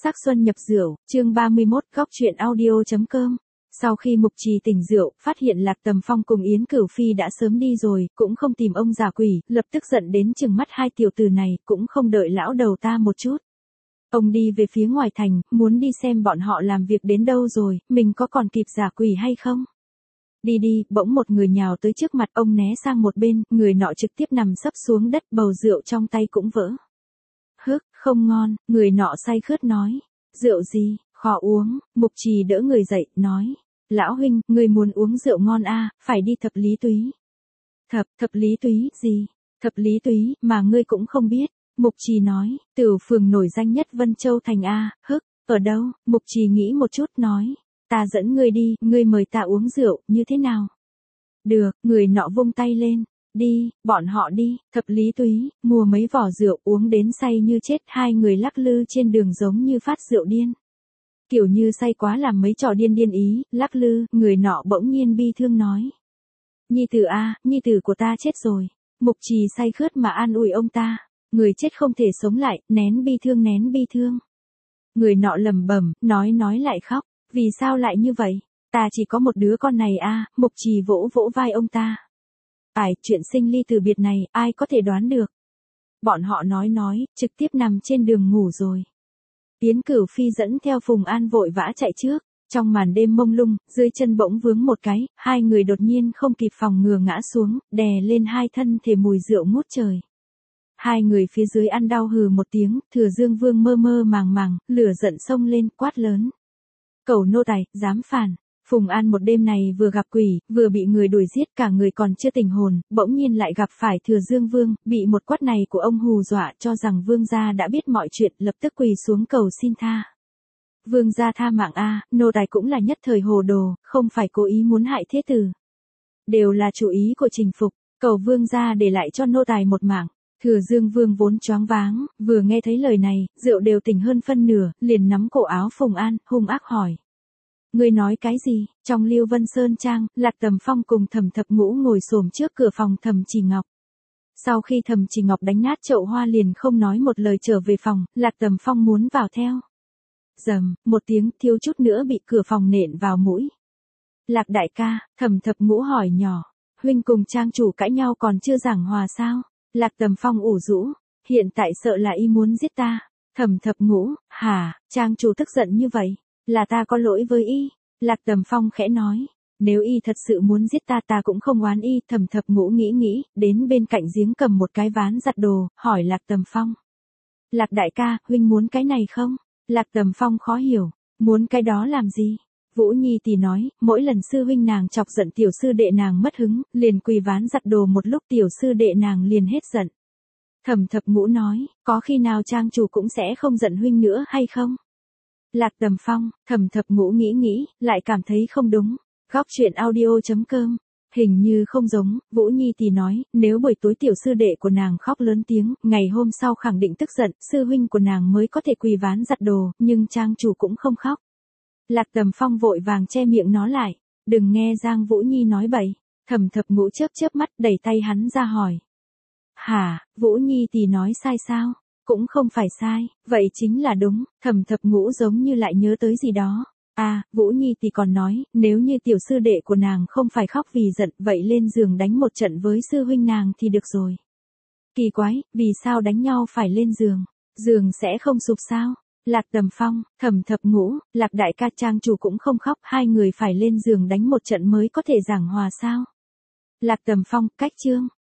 Sắc xuân nhập rượu, chương 31, góc truyện audio.com. Sau khi Mục Trì tỉnh rượu, phát hiện Lạc Tầm Phong cùng Yến Cửu Phi đã sớm đi rồi, cũng không tìm ông già quỷ, lập tức giận đến trừng mắt hai tiểu tử này, cũng không đợi lão đầu ta một chút. Ông đi về phía ngoài thành, muốn đi xem bọn họ làm việc đến đâu rồi, mình có còn kịp giả quỷ hay không? Đi đi, bỗng một người nhào tới trước mặt ông né sang một bên, người nọ trực tiếp nằm sấp xuống đất, bầu rượu trong tay cũng vỡ. Hức, không ngon, người nọ say khướt nói. Rượu gì, khó uống, Mục Trì đỡ người dậy, nói. Lão huynh, người muốn uống rượu ngon a, phải đi Thập Lý Túy. Thập Lý Túy, gì? Thập Lý Túy, mà ngươi cũng không biết. Mục Trì nói, Tửu phường nổi danh nhất Vân Châu thành a, hức, ở đâu? Mục Trì nghĩ một chút, nói. Ta dẫn ngươi đi, ngươi mời ta uống rượu, như thế nào? Được, người nọ vung tay lên. Đi, bọn họ đi, Thập Lý Túy, mua mấy vỏ rượu uống đến say như chết, hai người lắc lư trên đường giống như phát rượu điên. Kiểu như say quá làm mấy trò điên điên ý, lắc lư, người nọ bỗng nhiên bi thương nói. Nhi tử a, nhi tử của ta chết rồi. Mục Trì say khướt mà an ủi ông ta, người chết không thể sống lại, nén bi thương. Người nọ lẩm bẩm, nói lại khóc, vì sao lại như vậy? Ta chỉ có một đứa con này a, Mục Trì vỗ vỗ vai ông ta. Chuyện sinh ly từ biệt này, ai có thể đoán được. Bọn họ nói, trực tiếp nằm trên đường ngủ rồi. Yến Cửu Phi dẫn theo Phùng An vội vã chạy trước, trong màn đêm mông lung, dưới chân bỗng vướng một cái, hai người đột nhiên không kịp phòng ngừa ngã xuống, đè lên hai thân thể mùi rượu ngút trời. Hai người phía dưới ăn đau hừ một tiếng, Thừa Dương Vương mơ màng, lửa giận xông lên, quát lớn. Cẩu nô tài, dám phản. Phùng An một đêm này vừa gặp quỷ, vừa bị người đuổi giết, cả người còn chưa tỉnh hồn, bỗng nhiên lại gặp phải Thừa Dương Vương, bị một quát này của ông hù dọa cho rằng vương gia đã biết mọi chuyện, lập tức quỳ xuống cầu xin tha. Vương gia tha mạng a, nô tài cũng là nhất thời hồ đồ, không phải cố ý muốn hại thế tử. Đều là chủ ý của Trình Phục, cầu vương gia để lại cho nô tài một mạng. Thừa Dương Vương vốn choáng váng, vừa nghe thấy lời này, rượu đều tỉnh hơn phân nửa, liền nắm cổ áo Phùng An, hung ác hỏi. Ngươi nói cái gì? Trong Liêu Vân Sơn Trang, Lạc Tầm Phong cùng Thẩm Thập Ngũ ngồi xổm trước cửa phòng Thẩm Chỉ Ngọc. Sau khi Thẩm Chỉ Ngọc đánh nát chậu hoa liền không nói một lời trở về phòng, Lạc Tầm Phong muốn vào theo. Rầm, một tiếng, thiếu chút nữa bị cửa phòng nện vào mũi. Lạc đại ca, Thẩm Thập Ngũ hỏi nhỏ, huynh cùng trang chủ cãi nhau còn chưa giảng hòa sao? Lạc Tầm Phong ủ rũ, hiện tại sợ là y muốn giết ta. Thẩm Thập Ngũ, hả, trang chủ tức giận như vậy? Là ta có lỗi với y. Lạc Tầm Phong khẽ nói. Nếu y thật sự muốn giết ta cũng không oán y. Thẩm Thập Ngũ nghĩ, đến bên cạnh giếng cầm một cái ván giặt đồ, hỏi Lạc Tầm Phong. Lạc đại ca, huynh muốn cái này không? Lạc Tầm Phong khó hiểu. Muốn cái đó làm gì? Vũ Nhi thì nói, mỗi lần sư huynh nàng chọc giận tiểu sư đệ nàng mất hứng, liền quỳ ván giặt đồ một lúc tiểu sư đệ nàng liền hết giận. Thẩm Thập Ngũ nói, có khi nào trang chủ cũng sẽ không giận huynh nữa hay không? Lạc Tầm Phong, Thẩm Thập Ngũ nghĩ, lại cảm thấy không đúng. Góc truyện audio.com. Hình như không giống, Vũ Nhi thì nói, nếu buổi tối tiểu sư đệ của nàng khóc lớn tiếng, ngày hôm sau khẳng định tức giận, sư huynh của nàng mới có thể quỳ ván giặt đồ, nhưng trang chủ cũng không khóc. Lạc Tầm Phong vội vàng che miệng nó lại, đừng nghe Giang Vũ Nhi nói bậy. Thẩm Thập Ngũ chớp mắt đẩy tay hắn ra hỏi. Hả, Vũ Nhi thì nói sai sao? Cũng không phải sai, vậy chính là đúng. Thẩm Thập Ngũ giống như lại nhớ tới gì đó. Vũ Nhi thì còn nói, nếu như tiểu sư đệ của nàng không phải khóc vì giận, vậy lên giường đánh một trận với sư huynh nàng thì được rồi. Kỳ quái, vì sao đánh nhau phải lên giường? Giường sẽ không sụp sao? Lạc Tầm Phong, Thẩm Thập Ngũ, Lạc đại ca trang chủ cũng không khóc, hai người phải lên giường đánh một trận mới có thể giảng hòa sao? Lạc Tầm Phong, cách chương.